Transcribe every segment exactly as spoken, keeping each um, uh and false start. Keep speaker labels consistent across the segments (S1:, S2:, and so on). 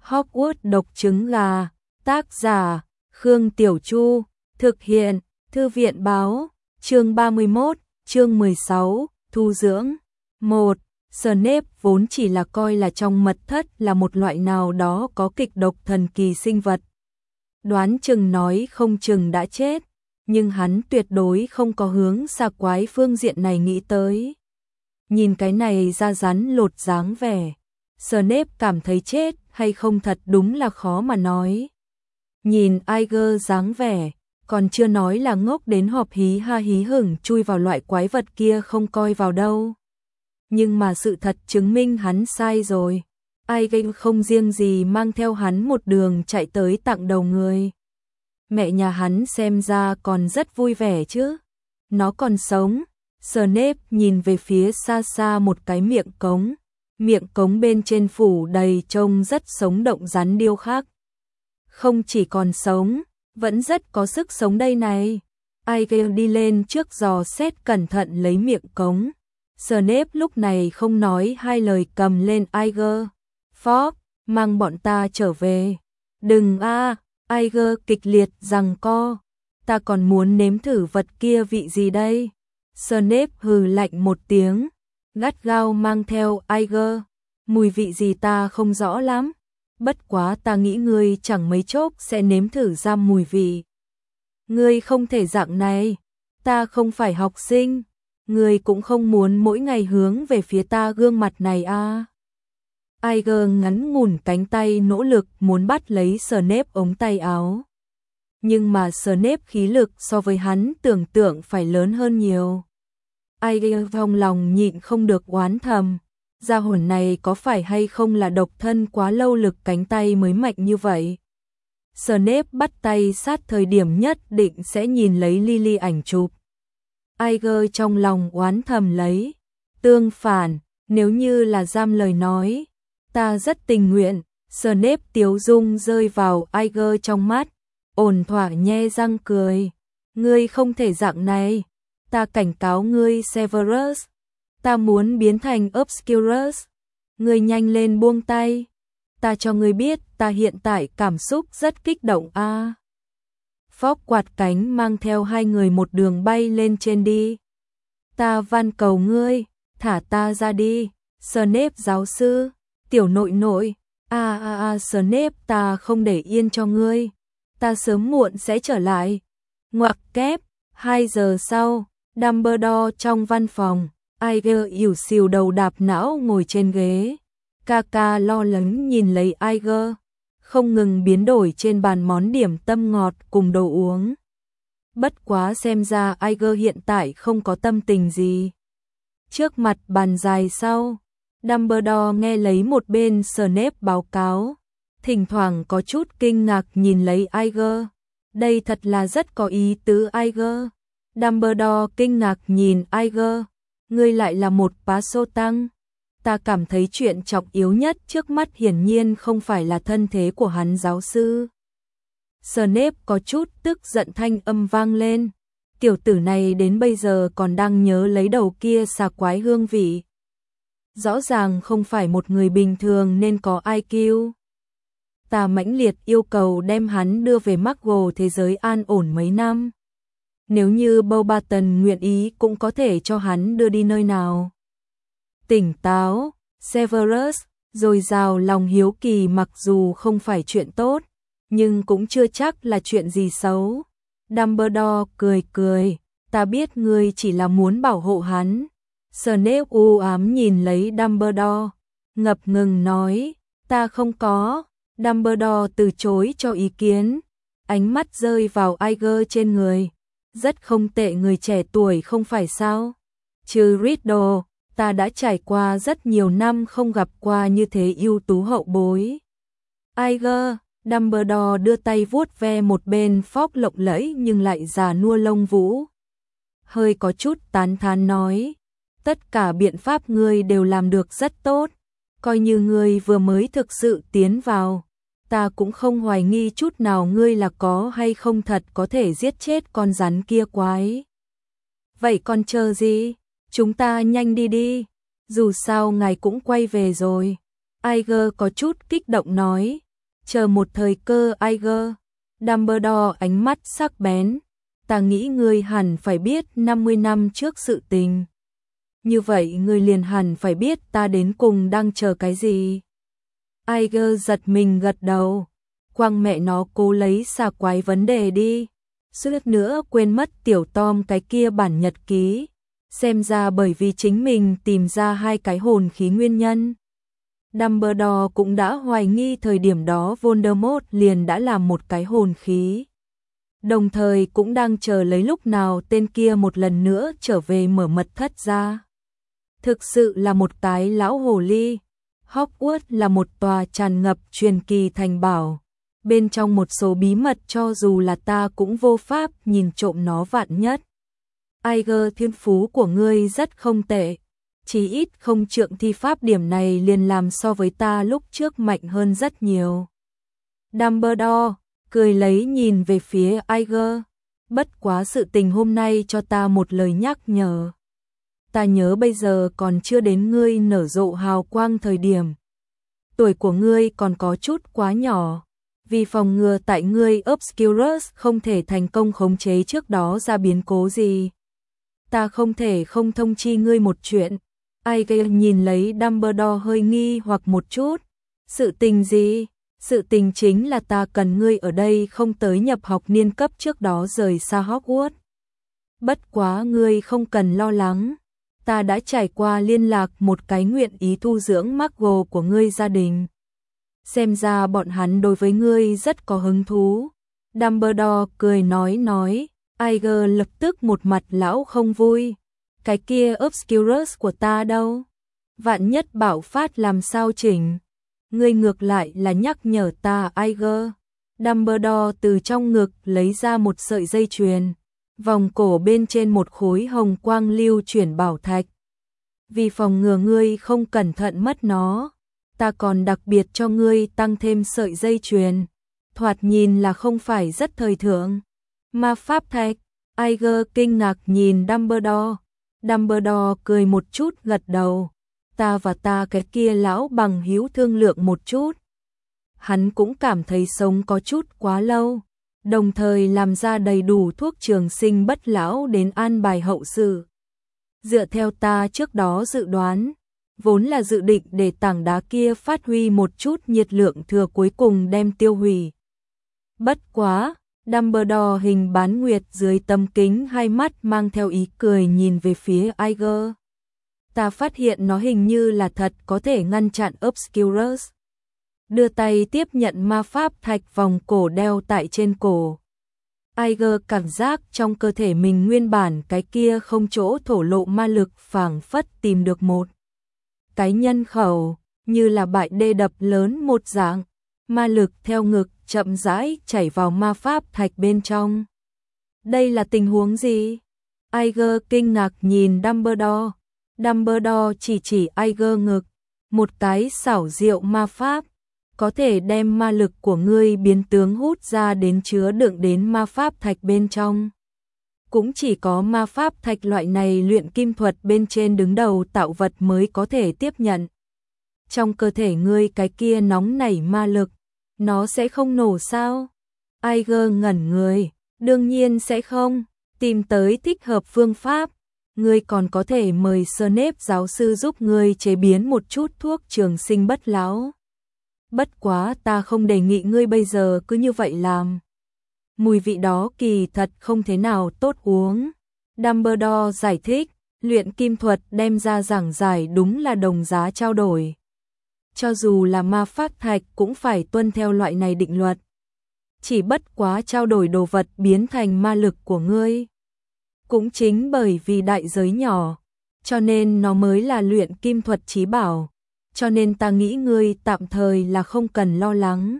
S1: Hogwarts độc trứng gà, tác giả, Khương Tiểu Chu, thực hiện, Thư viện báo, chương ba mươi mốt, chương mười sáu, thu dưỡng. một. Snape vốn chỉ là coi là trong mật thất là một loại nào đó có kịch độc thần kỳ sinh vật. Đoán chừng nói không chừng đã chết, nhưng hắn tuyệt đối không có hướng xa quái phương diện này nghĩ tới. Nhìn cái này da rắn lột dáng vẻ, Snape cảm thấy chết hay không thật đúng là khó mà nói. Nhìn Iger dáng vẻ, còn chưa nói là ngốc đến họp hí ha hí hửng chui vào loại quái vật kia không coi vào đâu. Nhưng mà sự thật chứng minh hắn sai rồi. Iger không riêng gì mang theo hắn một đường chạy tới tặng đầu người. Mẹ nhà hắn xem ra còn rất vui vẻ chứ. Nó còn sống. Snape nhìn về phía xa xa một cái miệng cống. Miệng cống bên trên phủ đầy trông rất sống động rắn điêu khắc. Không chỉ còn sống, vẫn rất có sức sống đây này. Iger đi lên trước dò xét cẩn thận lấy miệng cống. Snape lúc này không nói hai lời cầm lên Iger. Fogg, mang bọn ta trở về. Đừng a, à, Iger kịch liệt giằng co. Ta còn muốn nếm thử vật kia vị gì đây? Snape hừ lạnh một tiếng, gắt gao mang theo Iger. Mùi vị gì ta không rõ lắm. Bất quá ta nghĩ ngươi chẳng mấy chốc sẽ nếm thử ra mùi vị. Ngươi không thể dạng này. Ta không phải học sinh. Ngươi cũng không muốn mỗi ngày hướng về phía ta gương mặt này à. Iger ngắn ngủn cánh tay nỗ lực muốn bắt lấy Snape ống tay áo. Nhưng mà Snape khí lực so với hắn tưởng tượng phải lớn hơn nhiều. Iger trong lòng nhịn không được oán thầm. Gia hồn này có phải hay không là độc thân quá lâu lực cánh tay mới mạnh như vậy. Snape bắt tay sát thời điểm nhất định sẽ nhìn lấy Lily ảnh chụp. Iger trong lòng oán thầm lấy. Tương phản, nếu như là giam lời nói, ta rất tình nguyện. Snape tiếu dung rơi vào Iger trong mắt, ổn thỏa nhe răng cười. Ngươi không thể dạng này. Ta cảnh cáo ngươi Severus. Ta muốn biến thành Obscurus. Ngươi nhanh lên buông tay. Ta cho ngươi biết ta hiện tại cảm xúc rất kích động a. À. Fogg quạt cánh mang theo hai người một đường bay lên trên đi. Ta van cầu ngươi, thả ta ra đi. Snape giáo sư, tiểu nội nội, a a a Snape ta không để yên cho ngươi. Ta sớm muộn sẽ trở lại. Ngoặc kép, hai giờ sau, Dumbledore trong văn phòng. Iger ỉu xìu đầu đạp não ngồi trên ghế. Kaka lo lắng nhìn lấy Iger, không ngừng biến đổi trên bàn món điểm tâm ngọt cùng đồ uống. Bất quá xem ra Iger hiện tại không có tâm tình gì. Trước mặt bàn dài sau, Dumbledore nghe lấy một bên Snape báo cáo, thỉnh thoảng có chút kinh ngạc nhìn lấy Iger. Đây thật là rất có ý tứ Iger. Dumbledore kinh ngạc nhìn Iger. Ngươi lại là một bá sô tăng. Ta cảm thấy chuyện trọng yếu nhất trước mắt hiển nhiên không phải là thân thế của hắn giáo sư. Snape có chút tức giận thanh âm vang lên. Tiểu tử này đến bây giờ còn đang nhớ lấy đầu kia xà quái hương vị. Rõ ràng không phải một người bình thường nên có i kiu. Ta mãnh liệt yêu cầu đem hắn đưa về Muggle thế giới an ổn mấy năm. Nếu như Beauxbaton nguyện ý cũng có thể cho hắn đưa đi nơi nào. Tỉnh táo, Severus, dồi dào lòng hiếu kỳ mặc dù không phải chuyện tốt, nhưng cũng chưa chắc là chuyện gì xấu. Dumbledore cười cười, ta biết ngươi chỉ là muốn bảo hộ hắn. Snape u ám nhìn lấy Dumbledore, ngập ngừng nói, ta không có. Dumbledore từ chối cho ý kiến, ánh mắt rơi vào Iger trên người. Rất không tệ người trẻ tuổi không phải sao? Trừ Riddle, ta đã trải qua rất nhiều năm không gặp qua như thế ưu tú hậu bối. Iger, Dumbledore đưa tay vuốt ve một bên Fogg lộng lẫy nhưng lại già nua lông vũ. Hơi có chút tán thán nói, tất cả biện pháp ngươi đều làm được rất tốt, coi như ngươi vừa mới thực sự tiến vào. Ta cũng không hoài nghi chút nào ngươi là có hay không thật có thể giết chết con rắn kia quái. Vậy còn chờ gì? Chúng ta nhanh đi đi. Dù sao ngài cũng quay về rồi. Iger có chút kích động nói. Chờ một thời cơ Iger. Dumbledore ánh mắt sắc bén. Ta nghĩ ngươi hẳn phải biết năm mươi năm trước sự tình. Như vậy ngươi liền hẳn phải biết ta đến cùng đang chờ cái gì. Iger giật mình gật đầu. Quang mẹ nó cố lấy xà quái vấn đề đi. Suýt nữa quên mất tiểu Tom cái kia bản nhật ký. Xem ra bởi vì chính mình tìm ra hai cái hồn khí nguyên nhân. Dumbledore cũng đã hoài nghi thời điểm đó Voldemort liền đã làm một cái hồn khí. Đồng thời cũng đang chờ lấy lúc nào tên kia một lần nữa trở về mở mật thất ra. Thực sự là một cái lão hồ ly. Hogwarts là một tòa tràn ngập truyền kỳ thành bảo. Bên trong một số bí mật cho dù là ta cũng vô pháp nhìn trộm nó vạn nhất. Iger, thiên phú của ngươi rất không tệ. Chỉ ít không trượng thi pháp điểm này liền làm so với ta lúc trước mạnh hơn rất nhiều. Dumbledore cười lấy nhìn về phía Iger. Bất quá sự tình hôm nay cho ta một lời nhắc nhở. Ta nhớ bây giờ còn chưa đến ngươi nở rộ hào quang thời điểm. Tuổi của ngươi còn có chút quá nhỏ. Vì phòng ngừa tại ngươi Obscurus không thể thành công khống chế trước đó ra biến cố gì. Ta không thể không thông chi ngươi một chuyện. Iger nhìn lấy Dumbledore hơi nghi hoặc một chút. Sự tình gì? Sự tình chính là ta cần ngươi ở đây không tới nhập học niên cấp trước đó rời xa Hogwarts. Bất quá ngươi không cần lo lắng. Ta đã trải qua liên lạc một cái nguyện ý thu dưỡng Muggle của ngươi gia đình. Xem ra bọn hắn đối với ngươi rất có hứng thú. Dumbledore cười nói nói. Iger lập tức một mặt lão không vui. Cái kia Obscurus của ta đâu? Vạn nhất bạo phát làm sao chỉnh? Ngươi ngược lại là nhắc nhở ta Iger. Dumbledore từ trong ngực lấy ra một sợi dây chuyền. Vòng cổ bên trên một khối hồng quang lưu chuyển bảo thạch. Vì phòng ngừa ngươi không cẩn thận mất nó, ta còn đặc biệt cho ngươi tăng thêm sợi dây chuyền. Thoạt nhìn là không phải rất thời thượng. Ma pháp thạch. Iger kinh ngạc nhìn Dumbledore. Dumbledore cười một chút gật đầu. Ta và ta cái kia lão bằng hữu thương lượng một chút. Hắn cũng cảm thấy sống có chút quá lâu. Đồng thời làm ra đầy đủ thuốc trường sinh bất lão đến an bài hậu sự. Dựa theo ta trước đó dự đoán, vốn là dự định để tảng đá kia phát huy một chút nhiệt lượng thừa cuối cùng đem tiêu hủy. Bất quá, Dumbledore hình bán nguyệt dưới tấm kính hai mắt mang theo ý cười nhìn về phía Iger. Ta phát hiện nó hình như là thật có thể ngăn chặn Obscurus. Đưa tay tiếp nhận ma pháp thạch vòng cổ đeo tại trên cổ. Iger cảm giác trong cơ thể mình nguyên bản cái kia không chỗ thổ lộ ma lực phảng phất tìm được một cái nhân khẩu, như là bãi đê đập lớn một dạng. Ma lực theo ngực chậm rãi chảy vào ma pháp thạch bên trong. Đây là tình huống gì? Iger kinh ngạc nhìn Dumbledore. Dumbledore chỉ chỉ Iger ngực. Một cái xảo diệu ma pháp. Có thể đem ma lực của ngươi biến tướng hút ra đến chứa đựng đến ma pháp thạch bên trong. Cũng chỉ có ma pháp thạch loại này luyện kim thuật bên trên đứng đầu tạo vật mới có thể tiếp nhận. Trong cơ thể ngươi cái kia nóng nảy ma lực, nó sẽ không nổ sao? Iger ngẩn người, đương nhiên sẽ không, tìm tới thích hợp phương pháp. Ngươi còn có thể mời Snape giáo sư giúp ngươi chế biến một chút thuốc trường sinh bất lão. Bất quá ta không đề nghị ngươi bây giờ cứ như vậy làm. Mùi vị đó kỳ thật không thế nào tốt uống. Dumbledore giải thích, luyện kim thuật đem ra giảng giải đúng là đồng giá trao đổi. Cho dù là ma pháp thạch cũng phải tuân theo loại này định luật. Chỉ bất quá trao đổi đồ vật biến thành ma lực của ngươi. Cũng chính bởi vì đại giới nhỏ, cho nên nó mới là luyện kim thuật chí bảo. Cho nên ta nghĩ ngươi tạm thời là không cần lo lắng.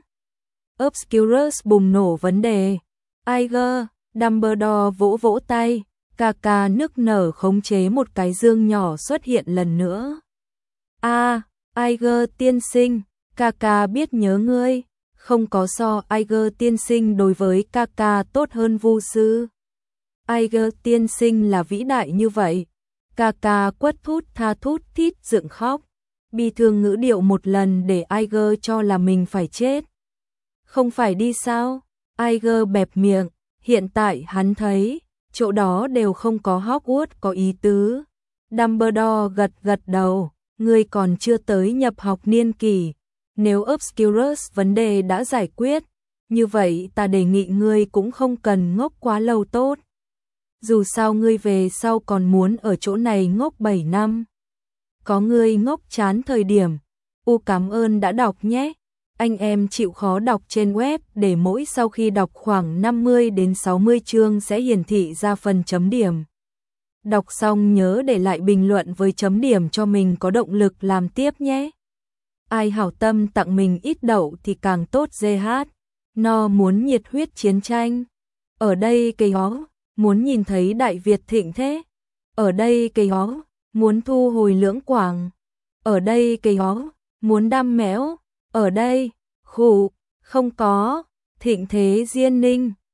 S1: Obscurus bùng nổ vấn đề. Iger, Dumbledore vỗ vỗ tay, ca ca nức nở khống chế một cái dương nhỏ xuất hiện lần nữa. A, à, Iger tiên sinh, ca ca biết nhớ ngươi, không có so Iger tiên sinh đối với ca ca tốt hơn Vu sư. Iger tiên sinh là vĩ đại như vậy. Ca ca quất thút tha thút thít dựng khóc. Bi thương ngữ điệu một lần để Iger cho là mình phải chết. Không phải đi sao? Iger bẹp miệng, hiện tại hắn thấy, chỗ đó đều không có Hogwarts có ý tứ. Dumbledore gật gật đầu, ngươi còn chưa tới nhập học niên kỳ. Nếu Obscurus vấn đề đã giải quyết, như vậy ta đề nghị ngươi cũng không cần ngốc quá lâu tốt. Dù sao ngươi về sau còn muốn ở chỗ này ngốc bảy năm. Có ngươi ngốc chán thời điểm. U cảm ơn đã đọc nhé. Anh em chịu khó đọc trên web để mỗi sau khi đọc khoảng năm mươi đến sáu mươi chương sẽ hiển thị ra phần chấm điểm. Đọc xong nhớ để lại bình luận với chấm điểm cho mình có động lực làm tiếp nhé. Ai hảo tâm tặng mình ít đậu thì càng tốt giê hát. No muốn nhiệt huyết chiến tranh. Ở đây cây hó, muốn nhìn thấy Đại Việt thịnh thế. Ở đây cây hó, muốn thu hồi Lưỡng Quảng. Ở đây cây hó, muốn đam mẽo. Ở đây, khủ, không có, thịnh thế Diên Ninh.